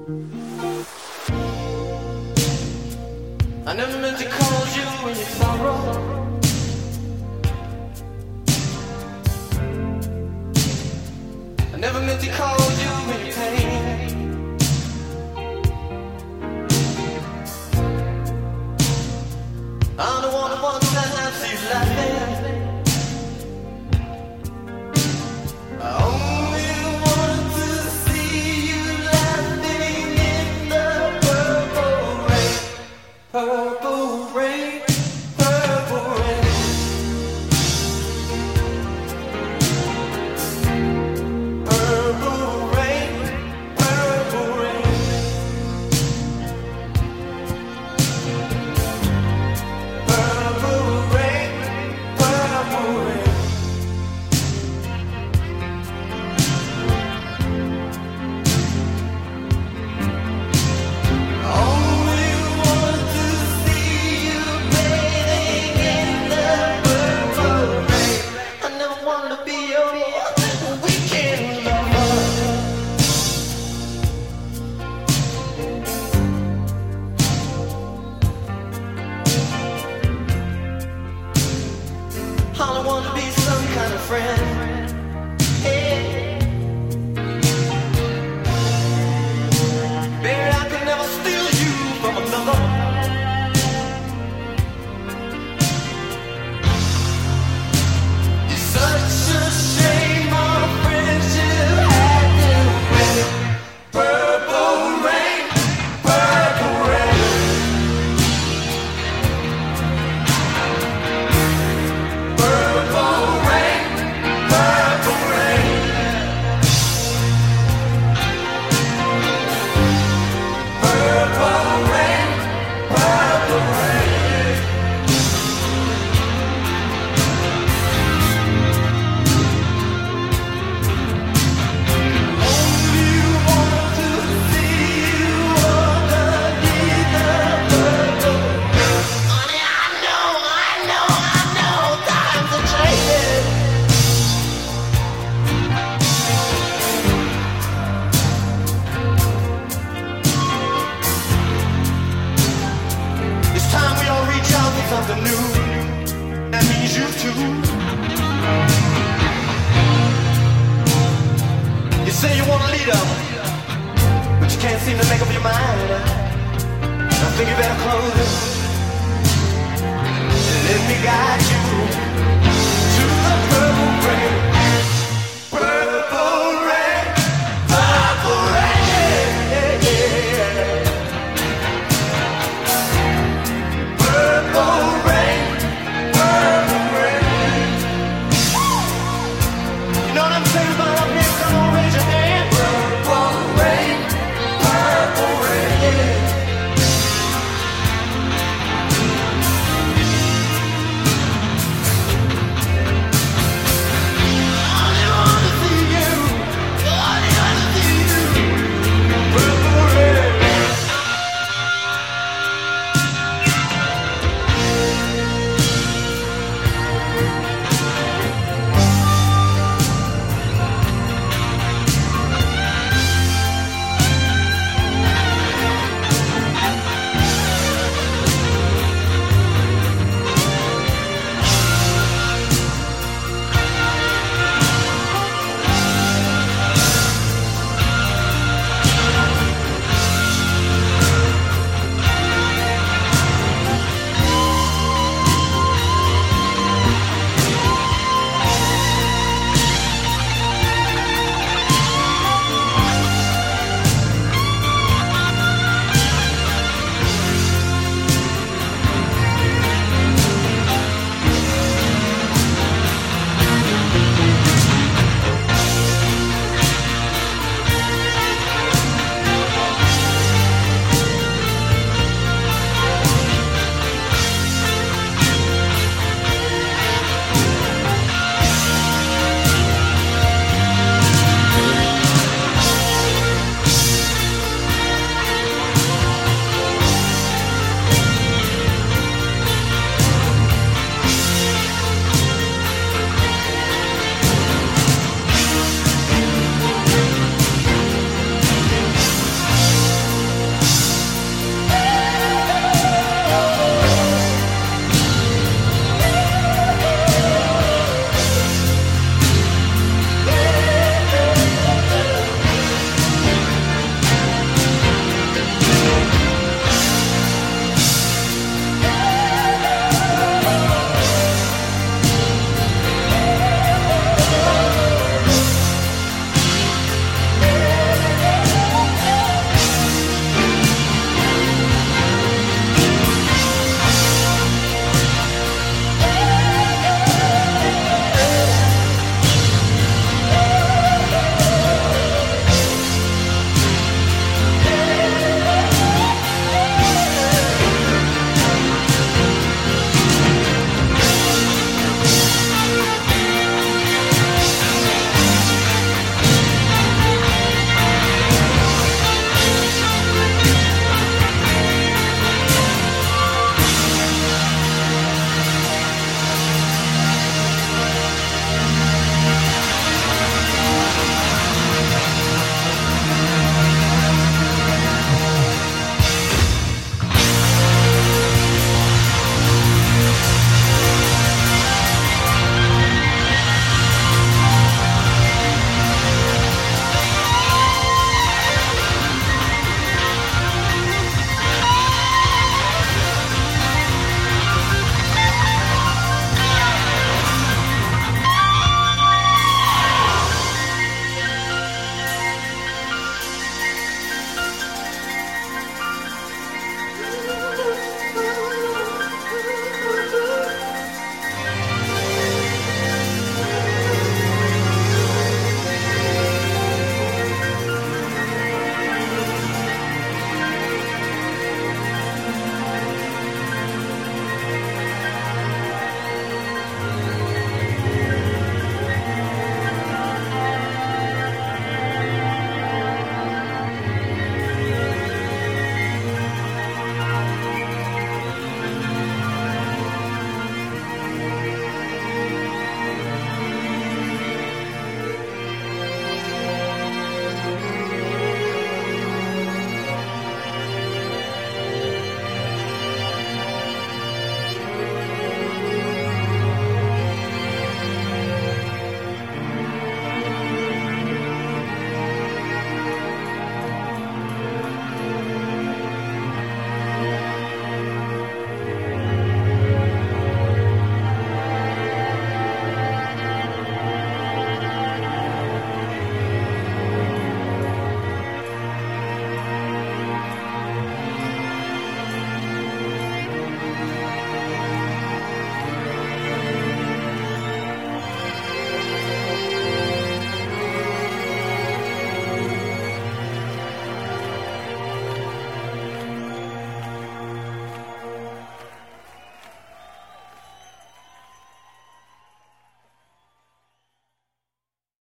I never meant to cause you in your sorrow. I never meant to cause you in your pain. I'm the one who wants to have you laughing. I only want to see you laughing in the purple rain. Purple rain, purple rain. Purple rain, purple rain. Purple rain, purple rain. Only want to see you bathing in the purple rain. I never wanna be your weekend lover. I don't wanna be some kind of friend. Hey. Baby, I could never steal you from another. It's such a shame our friendship had to end. Purple rain, purple rain. Purple rain, purple rain. Purple rain, purple rain. Only want to see you underneath the purple rain. Honey, I know, times are changing. It's time we all reach out for something new. That means you too. You say you want a leader, but you can't seem to make up your mind. I think you better close it. Let me guide you to the purple rain.